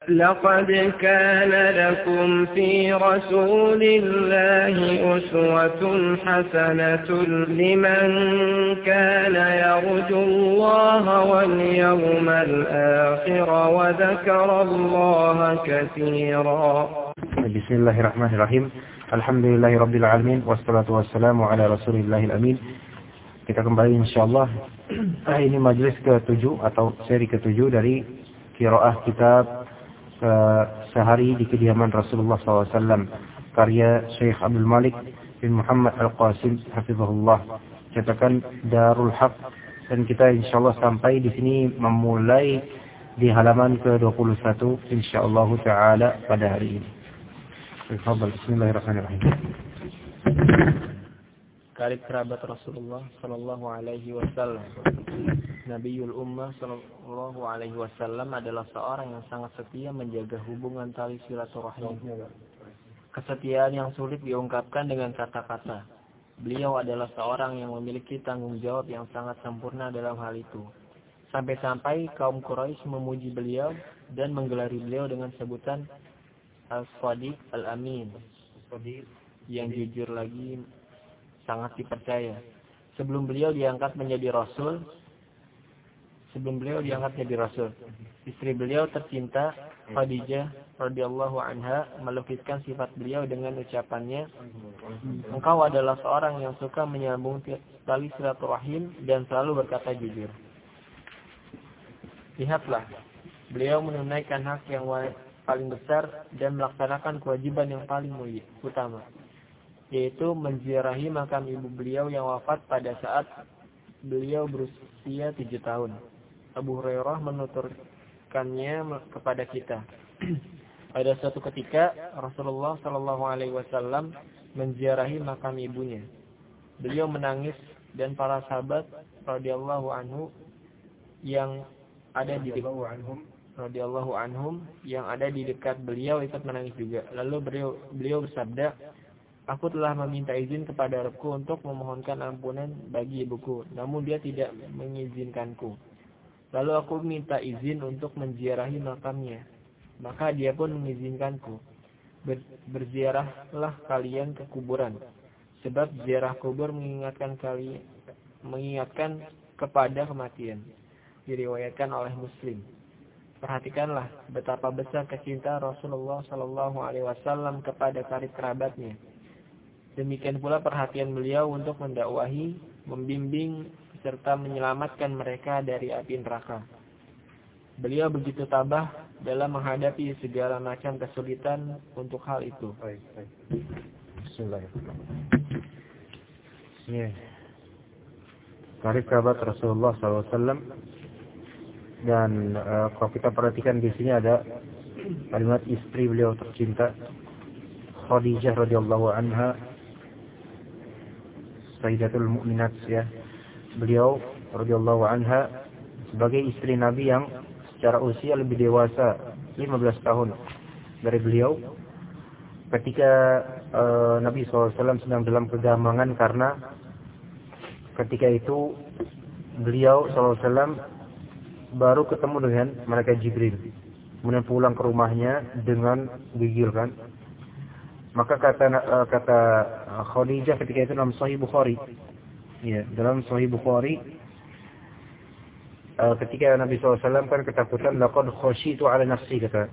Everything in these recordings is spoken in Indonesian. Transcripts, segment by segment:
لقد كان لكم في رسول الله أسوة حسنة لمن كان يرجو الله واليوم الآخر وذكر الله كثيرا. بسم الله الرحمن الرحيم. Alhamdulillahi Rabbil Alamin. Wassalatu wassalamu ala Rasulillahil Amin. Kita kembali insyaAllah. Ini majlis ke-7 atau seri ke-7 dari qiraah kitab sehari di kediaman Rasulullah SAW, karya Syekh Abdul Malik bin Muhammad Al-Qasim hafizahullah, cetakan Darul Haq. Dan kita insyaallah sampai di sini memulai di halaman ke-21 insyaallah taala pada hari ini. Bismillahirrahmanirrahim. Karib kerabat Rasulullah sallallahu alaihi wasallam. Nabiul Ummah sallallahu alaihi wasallam adalah seorang yang sangat setia menjaga hubungan tali silaturahim. Kesetiaan yang sulit diungkapkan dengan kata-kata. Beliau adalah seorang yang memiliki tanggung jawab yang sangat sempurna dalam hal itu. Sampai-sampai kaum Quraisy memuji beliau dan menggelari beliau dengan sebutan Al-Sadiq Al-Amin, yang jujur lagi sangat dipercaya. Sebelum beliau diangkat menjadi rasul, istri beliau tercinta Khadijah radhiyallahu anha melukiskan sifat beliau dengan ucapannya, "Engkau adalah seorang yang suka menyambung tali silaturahim dan selalu berkata jujur." Lihatlah, beliau menunaikan hak yang paling besar dan melaksanakan kewajiban yang paling utama, yaitu menziarahi makam ibu beliau yang wafat pada saat beliau berusia 7 tahun. Abu Hurairah menuturkannya kepada kita. Pada suatu ketika Rasulullah sallallahu alaihi wasallam menziarahi makam ibunya. Beliau menangis dan para sahabat radhiyallahu anhum yang ada di dekat beliau ikut menangis juga. Lalu beliau bersabda, "Aku telah meminta izin kepada Rabbku untuk memohonkan ampunan bagi ibuku, namun dia tidak mengizinkanku. Lalu aku minta izin untuk menziarahi makamnya, maka dia pun mengizinkanku. Berziarahlah kalian ke kuburan, sebab ziarah kubur mengingatkan kepada kematian." Diriwayatkan oleh Muslim. Perhatikanlah betapa besar kecintaan Rasulullah sallallahu alaihi wasallam kepada karib kerabatnya. Demikian pula perhatian beliau untuk mendakwahi, membimbing, serta menyelamatkan mereka dari api neraka. Beliau begitu tabah dalam menghadapi segala macam kesulitan untuk hal itu. Bismillahirrahmanirrahim. Karib kerabat Rasulullah SAW. Dan kalau kita perhatikan di sini ada kalimat istri beliau tercinta Khadijah radhiyallahu anha, Sayyidatul Mukminat, ya. Beliau radhiyallahu anha sebagai istri Nabi yang secara usia lebih dewasa 15 tahun dari beliau. Ketika Nabi SAW sedang dalam kegamangan, karena ketika itu beliau SAW baru ketemu dengan malaikat Jibril, kemudian pulang ke rumahnya dengan gigil kan. Maka kata Khadijah ketika itu dalam Sahih Bukhari, ya, dalam Sahih Bukhari, ketika Nabi SAW kan ketakutan, laqad khasyitu ala nafsi, kata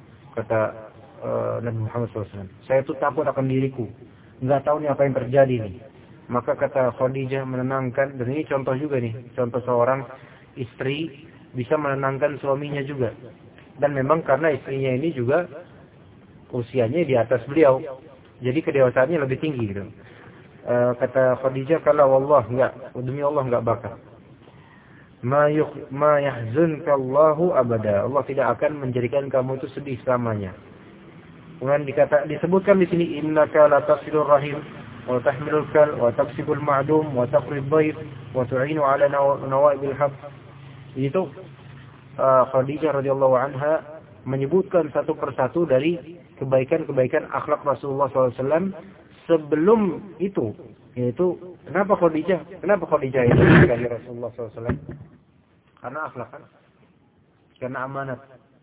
Nabi Muhammad SAW, saya itu takut akan diriku, nggak tahu nih apa yang terjadi nih. Maka kata Khadijah menenangkan, dan ini contoh juga nih, contoh seorang istri bisa menenangkan suaminya juga. Dan memang karena istrinya ini juga usianya di atas beliau, jadi kedewasaannya lebih tinggi gitu. Kata Khadijah, kalau wallah enggak, demi Allah enggak bakal. Ma yahzunka Allahu abada. Allah tidak akan menjadikan kamu itu sedih selamanya. Kemudian disebutkan di sini, innaka la tasilur rahim wa tahmilul kal wa taksibul ma'dum wa taqrid dhaif wa tu'inu ala nawaibil haq. Itu Khadijah radhiyallahu anha menyebutkan satu persatu dari kebaikan-kebaikan akhlak Rasulullah SAW sebelum itu, yaitu kenapa Khadijah itu dari Rasulullah SAW? Karena akhlak kan, karena amanat.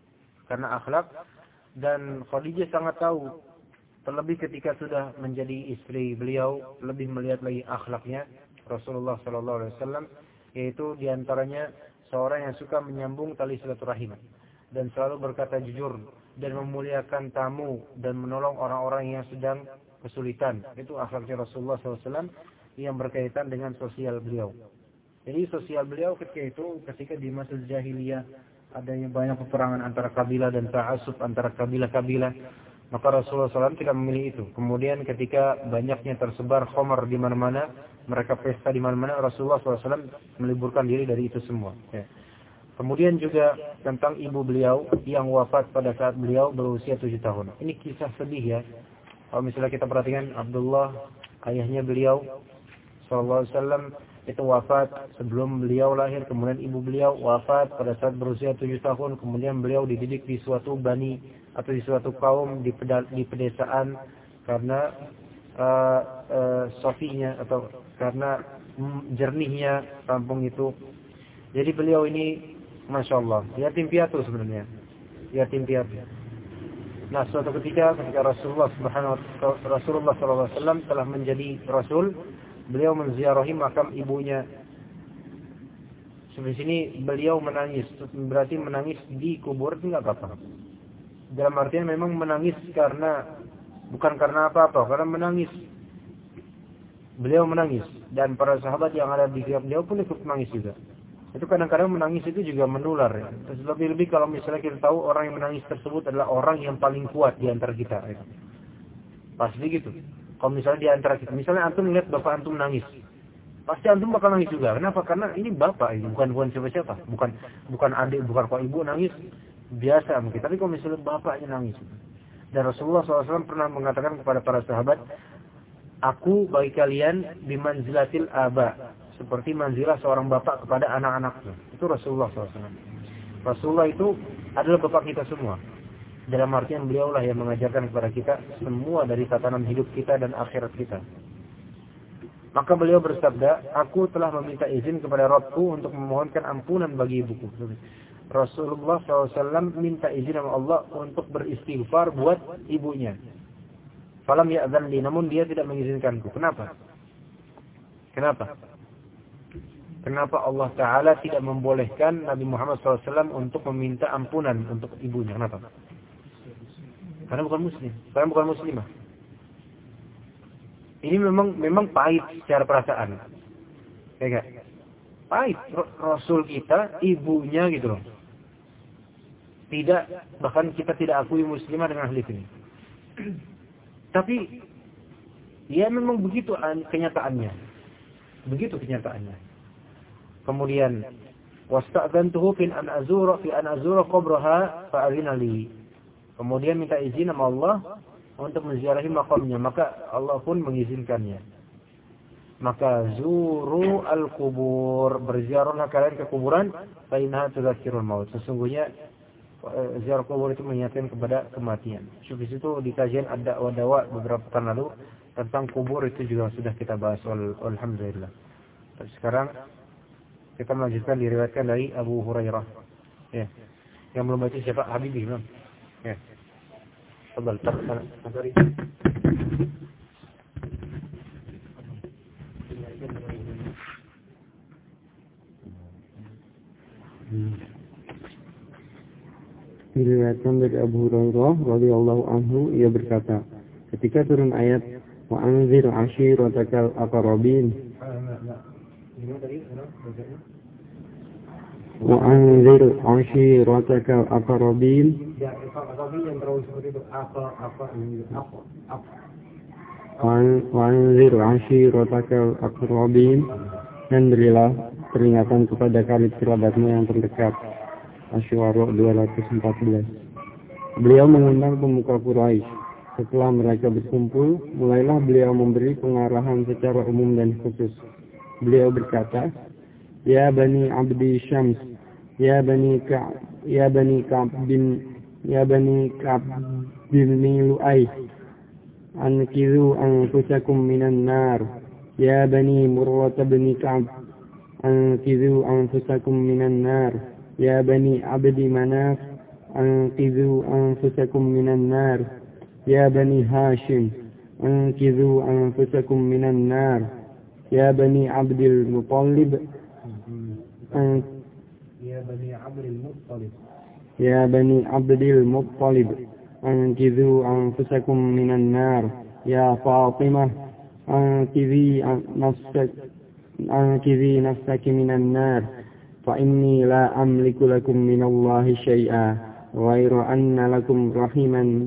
karena akhlak. Dan Khadijah sangat tahu, terlebih ketika sudah menjadi istri beliau, lebih melihat lagi akhlaknya Rasulullah SAW, yaitu diantaranya seorang yang suka menyambung tali silaturahim dan selalu berkata jujur dan memuliakan tamu dan menolong orang-orang yang sedang kesulitan. Itu akhlaknya Rasulullah SAW yang berkaitan dengan sosial beliau. Jadi sosial beliau ketika di masa jahiliyah adanya banyak peperangan antara kabilah dan ta'assub antara kabilah-kabilah, maka Rasulullah SAW tidak memilih itu. Kemudian ketika banyaknya tersebar khamar di mana-mana, mereka pesta di mana-mana, Rasulullah SAW meliburkan diri dari itu semua. Ya. Kemudian juga tentang ibu beliau yang wafat pada saat beliau berusia 7 tahun. Ini kisah sedih ya. Kalau misalnya kita perhatikan, Abdullah, ayahnya beliau SAW, itu wafat sebelum beliau lahir. Kemudian ibu beliau wafat pada saat berusia 7 tahun. Kemudian beliau dididik di suatu bani atau di suatu kaum di pedesaan karena sofinya atau karena jernihnya kampung itu. Jadi beliau ini Masya Allah, yatim piatu sebenarnya. Yatim piatu. Nah, suatu ketika Rasulullah SAW telah menjadi Rasul, beliau menziarahi makam ibunya. Seperti sini beliau menangis, berarti menangis di kubur itu nggak apa-apa. Dalam artian memang menangis bukan karena apa-apa, karena menangis. Beliau menangis dan para sahabat yang ada di sekitar beliau pun ikut menangis juga. Itu kadang-kadang menangis itu juga menular ya. Terus lebih-lebih kalau misalnya kita tahu orang yang menangis tersebut adalah orang yang paling kuat di antara kita. Ya. Pasti gitu. Kalau misalnya di antara kita, misalnya antum melihat bapak antum nangis, pasti antum bakal nangis juga. Kenapa? Karena ini bapak, ini bukan siapa-siapa, bukan adik, bukan kok ibu nangis biasa mungkin. Tapi kalau misalnya bapaknya nangis, dan Rasulullah SAW pernah mengatakan kepada para sahabat, aku bagi kalian bimanzilatil aba, seperti manzilah seorang bapak kepada anak-anaknya. Itu Rasulullah SAW. Rasulullah itu adalah bapak kita semua. Dalam artian beliau lah yang mengajarkan kepada kita semua dari tatanan hidup kita dan akhirat kita. Maka beliau bersabda, aku telah meminta izin kepada Rabbku untuk memohonkan ampunan bagi ibuku. Rasulullah SAW minta izin sama Allah untuk beristighfar buat ibunya. Falam ya'zan li, namun dia tidak mengizinkanku. Kenapa? Kenapa Allah Ta'ala tidak membolehkan Nabi Muhammad SAW untuk meminta ampunan untuk ibunya? Kenapa? Karena bukan muslim, karena bukan muslimah. Ini memang pahit secara perasaan. Ya enggak? Pahit. Rasul kita, ibunya gitu loh. Bahkan kita tidak akui muslimah dengan hadis ini. Tapi ya memang begitu kenyataannya. Begitu kenyataannya. Kemudian wasta'dzantuhu fi an azura qabraha fa adzina li. Kemudian minta izin sama Allah untuk menziarahi makamnya, maka Allah pun mengizinkannya. Maka zuru al-kubur, berziarahlah kalian ke kuburan, fa innaha tudzakirul maut. Sesungguhnya ziarah kubur itu mengingatkan kepada kematian. Di situ di kajian ada wadawa beberapa pekan lalu tentang kubur itu juga sudah kita bahas. Alhamdulillah. Tapi sekarang kita melanjutkan diriwayatkan dari Abu Hurairah. Ya. Yang belum baca siapa? Habibi, belum? Ya. Tafadhal, tafadhal. Diriwayatkan dari Abu Hurairah radhiyallahu anhu, ia berkata, ketika turun ayat wa anzir ashiratakal aqrabin, wa anzir ashiratakal aqrabin, wa anzir ashiratakal aqrabin, dan berilah peringatan kepada kerabatmu yang terdekat. Asy'ara 214. Beliau mengundang pemuka Quraisy. Setelah mereka berkumpul, mulailah beliau memberi pengarahan secara umum dan khusus. Beliau berkata, Ya Bani Abdi Syams, Ya Bani Ka'b bin Lu'ay, ankizu anfusakum minan nar. Ya Bani Murrah bin Ka'b, ankizu anfusakum minan nar. Ya Bani Abdi Manaf, أنقذوا أنفسكم من النار يا بني هاشم أنقذوا أنفسكم من النار يا بني عبد المطلب يا بني عبد المطلب أنقذوا أنفسكم من النار يا فاطمة أنقذي نفسك من النار فإني لا أملك لكم من الله شيئا غير أن لكم رحما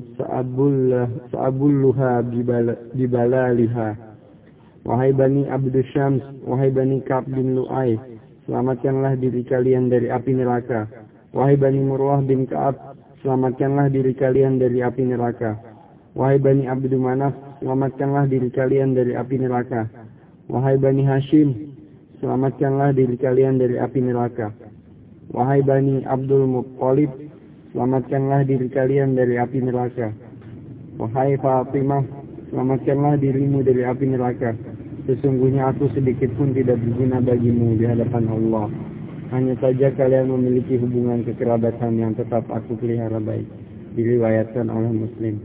سأبلها ببلالها. Wahai Bani Abdus Syams, wahai Bani Ka'b bin Lu'ay, selamatkanlah diri kalian dari api neraka. Wahai Bani Murwah bin Ka'ab, selamatkanlah diri kalian dari api neraka. Wahai Bani Abdul Manaf, selamatkanlah diri kalian dari api neraka. Wahai Bani Hashim, selamatkanlah diri kalian dari api neraka. Wahai Bani Abdul Muttalib, selamatkanlah diri kalian dari api neraka. Wahai Fatimah, selamatkanlah dirimu dari api neraka. Sesungguhnya aku sedikit pun tidak berguna bagimu di hadapan Allah. Hanya saja kalian memiliki hubungan kekerabatan yang tetap aku pelihara baik. Diriwayatkan oleh Muslim.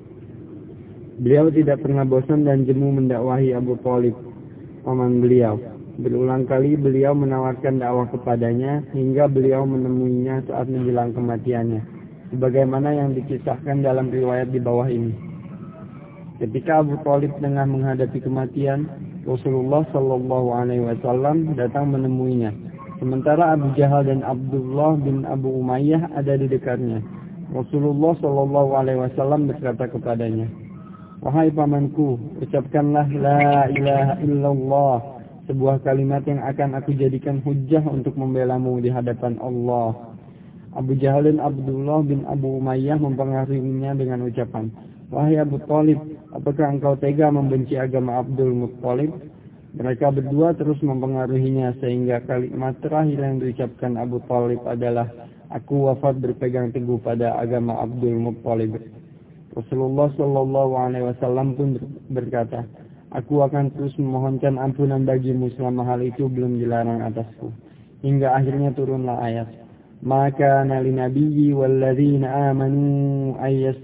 Beliau tidak pernah bosan dan jemu mendakwahi Abu Thalib, paman beliau. Berulang kali beliau menawarkan dakwah kepadanya hingga beliau menemuinya saat menjelang kematiannya. Sebagaimana yang dikisahkan dalam riwayat di bawah ini. Ketika Abu Thalib tengah menghadapi kematian, Rasulullah Shallallahu Alaihi Wasallam datang menemuinya. Sementara Abu Jahal dan Abdullah bin Abu Umayyah ada di dekatnya. Rasulullah Shallallahu Alaihi Wasallam berkata kepadanya, "Wahai pamanku, ucapkanlah la ilaha illallah, sebuah kalimat yang akan aku jadikan hujjah untuk membelamu di hadapan Allah." Abu Jahal dan Abdullah bin Abu Umayyah mempengaruhinya dengan ucapan, "Wahai Abu Thalib, apakah engkau tega membenci agama Abdul Muttalib?" Mereka berdua terus mempengaruhinya sehingga kalimat terakhir yang diucapkan Abu Thalib adalah, "Aku wafat berpegang teguh pada agama Abdul Muttalib." Rasulullah Shallallahu Alaihi Wasallam pun berkata, "Aku akan terus memohonkan ampunan bagimu selama hal itu belum dilarang atasku." Hingga akhirnya turunlah ayat, "Maka nali nabiyyi walladzina amanu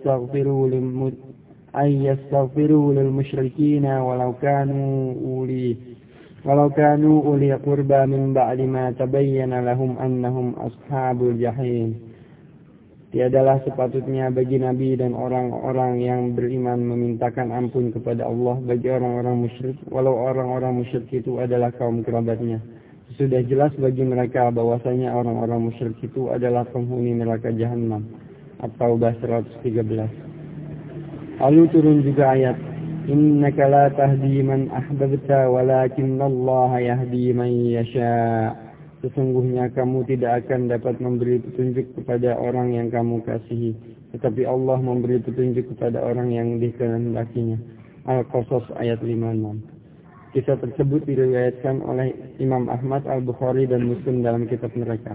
ayyastaghfiru lil musyrikina walau kanu uli qurba min ba'di ma tabayyana lahum annahum ashabul jahim." Tiadalah sepatutnya bagi Nabi dan orang-orang yang beriman memintakan ampun kepada Allah bagi orang-orang musyrik, walau orang-orang musyrik itu adalah kaum kerabatnya. Sudah jelas bagi mereka bahwasanya orang-orang musyrik itu adalah penghuni neraka Jahannam. At-Taubah 113. Lalu turun juga ayat, "Innaka la tahdi man ahbabta walakinnallaha yahdi man yasha." Sesungguhnya kamu tidak akan dapat memberi petunjuk kepada orang yang kamu kasihi, tetapi Allah memberi petunjuk kepada orang yang dikehendakinya. Al-Qasas ayat 56. Kisah tersebut diriwayatkan oleh Imam Ahmad, Al-Bukhari dan Muslim dalam kitab mereka.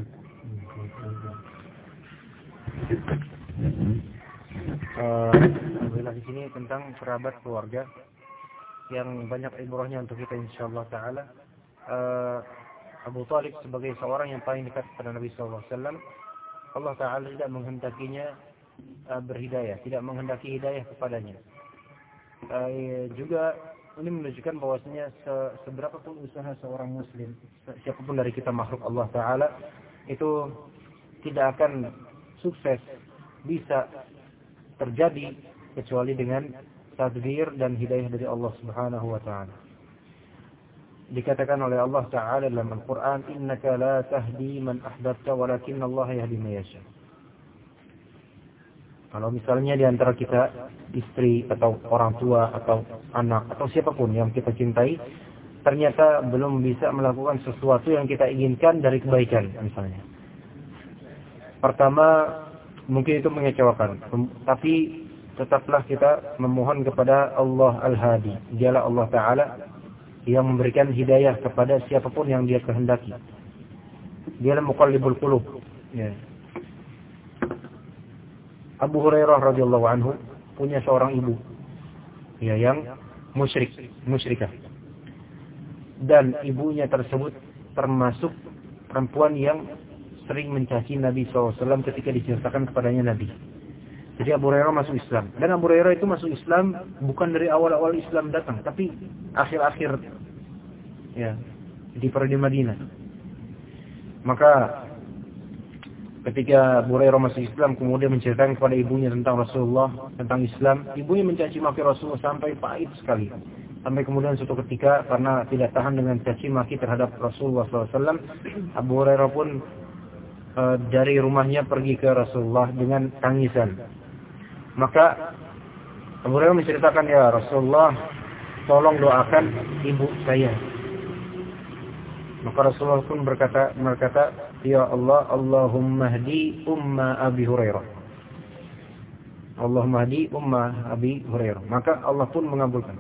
Alhamdulillah di sini tentang kerabat keluarga yang banyak ibrahnya untuk kita insyaallah taala. Abu Thalib sebagai seorang yang paling dekat kepada Nabi sallallahu alaihi wasallam, Allah taala tidak menghendakinya berhidayah, tidak menghendaki hidayah kepadanya. Juga ini menunjukkan bahwasanya seberapa pun usaha seorang muslim, siapapun dari kita makhluk Allah taala, itu tidak akan sukses bisa terjadi kecuali dengan tadbir dan hidayah dari Allah Subhanahu wa taala. Dikatakan oleh Allah taala dalam Al-Qur'an, "Innaka la tahdi man ahbabta walakinnallaha yahdi man yasha." Kalau misalnya di antara kita istri atau orang tua atau anak atau siapapun yang kita cintai ternyata belum bisa melakukan sesuatu yang kita inginkan dari kebaikan misalnya. Pertama, mungkin itu mengecewakan, tapi tetaplah kita memohon kepada Allah Al-Hadi. Dialah Allah Ta'ala yang memberikan hidayah kepada siapapun yang Dia kehendaki. Dialah Muqallibul Qulub. Ya. Abu Hurairah radhiyallahu anhu punya seorang ibu, ya, yang musyrikah. Dan ibunya tersebut termasuk perempuan yang sering mencaci Nabi SAW ketika diceritakan kepadanya Nabi. Jadi Abu Hurairah masuk Islam. Dan Abu Hurairah itu masuk Islam bukan dari awal-awal Islam datang, tapi akhir-akhir ya, di periode Madinah. Maka ketika Abu Hurairah masuk Islam kemudian menceritakan kepada ibunya tentang Rasulullah, tentang Islam, ibunya mencaci maki Rasulullah sampai pahit sekali. Sampai kemudian suatu ketika karena tidak tahan dengan caci maki terhadap Rasulullah SAW, Abu Hurairah pun dari rumahnya pergi ke Rasulullah dengan tangisan. Maka Abu Hurairah menceritakan, ya Rasulullah, tolong doakan ibu saya. Maka Rasulullah pun berkata, ya Allah, Allahumma hdi umma Abi Hurairah. Allahumma hdi umma Abi Hurairah. Maka Allah pun mengabulkan.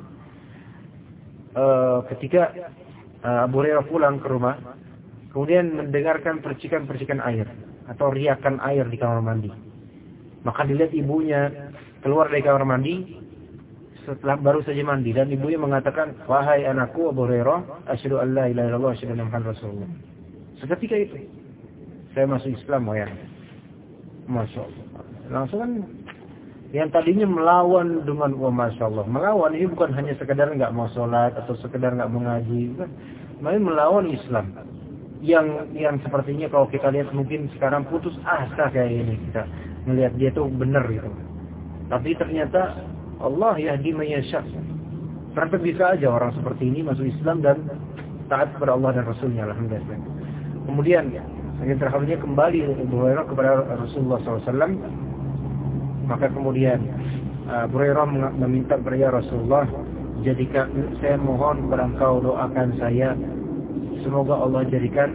Ketika Abu Hurairah pulang ke rumah, kemudian mendengarkan percikan-percikan air atau riakan air di kamar mandi. Maka dilihat ibunya keluar dari kamar mandi setelah baru saja mandi, dan ibunya mengatakan, wahai anakku Abu Hurairah, asyhadu an la ilaha illallah wa asyhadu anna Muhammadar Rasulullah. Seketika itu saya masuk Islam, ya. Masya Allah. Langsung kan yang tadinya melawan dengan Masya Allah. Melawan ini bukan hanya sekedar nggak mau sholat atau sekedar nggak mengaji, bukan. Tapi melawan Islam. Yang sepertinya kalau kita lihat mungkin sekarang putus asa kayak ini, kita melihat dia tuh benar gitu. Tapi ternyata Allah yahdi man yasha. Ternyata bisa aja orang seperti ini masuk Islam dan taat kepada Allah dan Rasulnya, alhamdulillah. Kemudian yang terakhirnya kembali Abu Hurairah kepada Rasulullah SAW. Maka kemudian Abu Hurairah meminta kepada ya Rasulullah, jadikan saya mohon kepada Engkau doakan saya, semoga Allah jadikan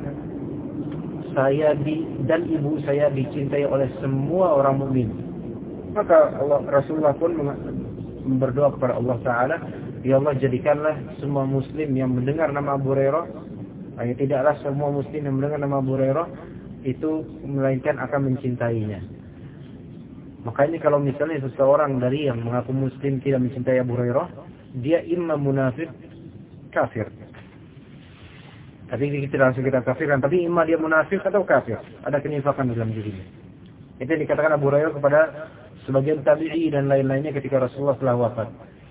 saya dan ibu saya dicintai oleh semua orang mukmin. Maka Rasulullah pun berdoa kepada Allah Ta'ala, ya Allah jadikanlah semua muslim yang mendengar nama Abu Hurairah, tidaklah semua muslim yang mendengar nama Abu Hurairah itu melainkan akan mencintainya. Makanya kalau misalnya seseorang dari yang mengaku muslim tidak mencintai Abu Hurairah, dia imma munafik, kafir. Tapi kita langsung kita kafirkan, tapi imma dia munafik atau kafir. Ada kenifakan dalam dirinya. Itu yang dikatakan Abu Hurairah kepada sebagian tabi'i dan lain-lainnya ketika Rasulullah telah wafat.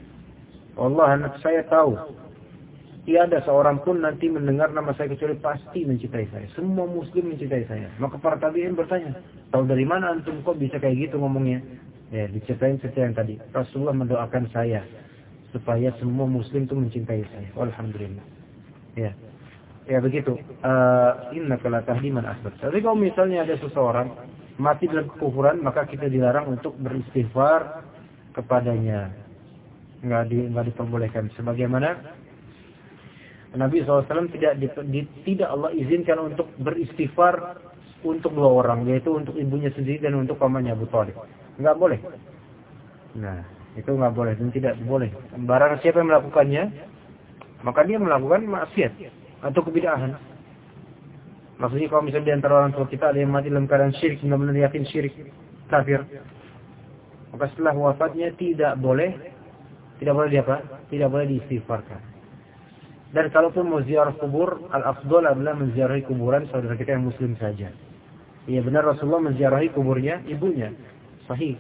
Allah, saya tahu tiada seorang pun nanti mendengar nama saya kecuali pasti mencintai saya. Semua muslim mencintai saya. Maka para tabi'in bertanya, tahu dari mana antum kok bisa kayak gitu ngomongnya? Ya, diceritain seperti yang tadi. Rasulullah mendoakan saya supaya semua muslim itu mencintai saya. Alhamdulillah. Ya. Ya begitu. Innaka la tahdi man ahbabta. Jadi kalau misalnya ada seseorang mati dalam kekufuran, maka kita dilarang untuk beristighfar kepadanya. Enggak diperbolehkan. Sebagaimana Nabi SAW tidak Allah izinkan untuk beristighfar untuk dua orang, yaitu untuk ibunya sendiri dan untuk pamannya Abu Thalib. Enggak boleh. Nah, itu enggak boleh dan tidak boleh. Barang siapa yang melakukannya, maka dia melakukan maksiat atau kebid'ahan. Maksudnya kalau misalnya di antara orang tua kita ada yang mati dalam keadaan syirik, benar-benar yakin syirik, kafir, maka setelah wafatnya tidak boleh diapa? Tidak boleh diistighfarkan. Dan kalaupun mau ziarah kubur, al-afdol adalah menziarahi kuburan saudara kita yang muslim saja. Iya benar Rasulullah menziarahi kuburnya ibunya, sahih.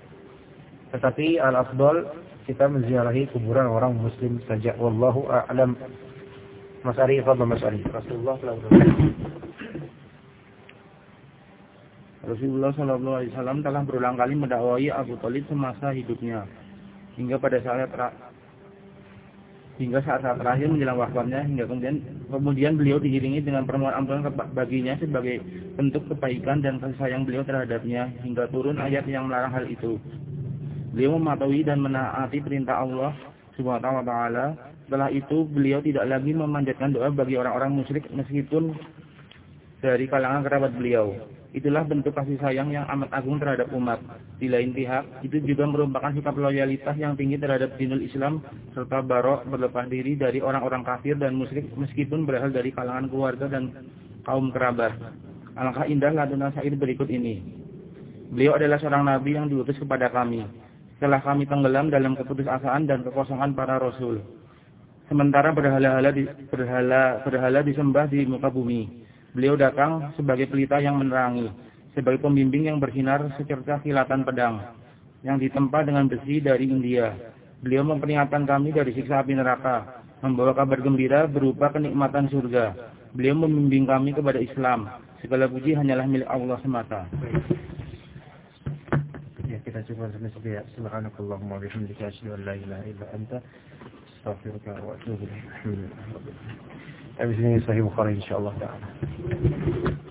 Tetapi al-afdol kita menziarahi kuburan orang muslim saja. Wallahu a'lam. Mas Ari, fadhil Mas Ari. Rasulullah SAW telah berulang kali mendakwai Abu Thalib semasa hidupnya, hingga saat terakhir menjelang wafatnya, hingga kemudian beliau diiringi dengan permohonan ampunan baginya sebagai bentuk kebaikan dan kasih sayang beliau terhadapnya, hingga turun ayat yang melarang hal itu. Beliau mematuhi dan menaati perintah Allah Subhanahu wa Ta'ala. Setelah itu beliau tidak lagi memanjatkan doa bagi orang-orang musyrik meskipun dari kalangan kerabat beliau. Itulah bentuk kasih sayang yang amat agung terhadap umat. Di lain pihak, itu juga merupakan sikap loyalitas yang tinggi terhadap dinul Islam serta barok berlepas diri dari orang-orang kafir dan musyrik meskipun berasal dari kalangan keluarga dan kaum kerabat. Alangkah indah lantunan syair berikut ini. Beliau adalah seorang nabi yang diutus kepada kami. Setelah kami tenggelam dalam keputusasaan dan kekosongan para rasul. Sementara berhala disembah di muka bumi. Beliau datang sebagai pelita yang menerangi, sebagai pembimbing yang bersinar secercah kilatan pedang, yang ditempa dengan besi dari India. Beliau memperingatkan kami dari siksa api neraka, membawa kabar gembira berupa kenikmatan surga. Beliau membimbing kami kepada Islam. Segala puji hanyalah milik Allah semata. Ya, kita coba sampai subhanakallahumma wa bihamdika asyhadu an la ilaha illa anta astaghfiruka wa atubu ilaik. Habis ini Sahih Bukhari insyaallah taala.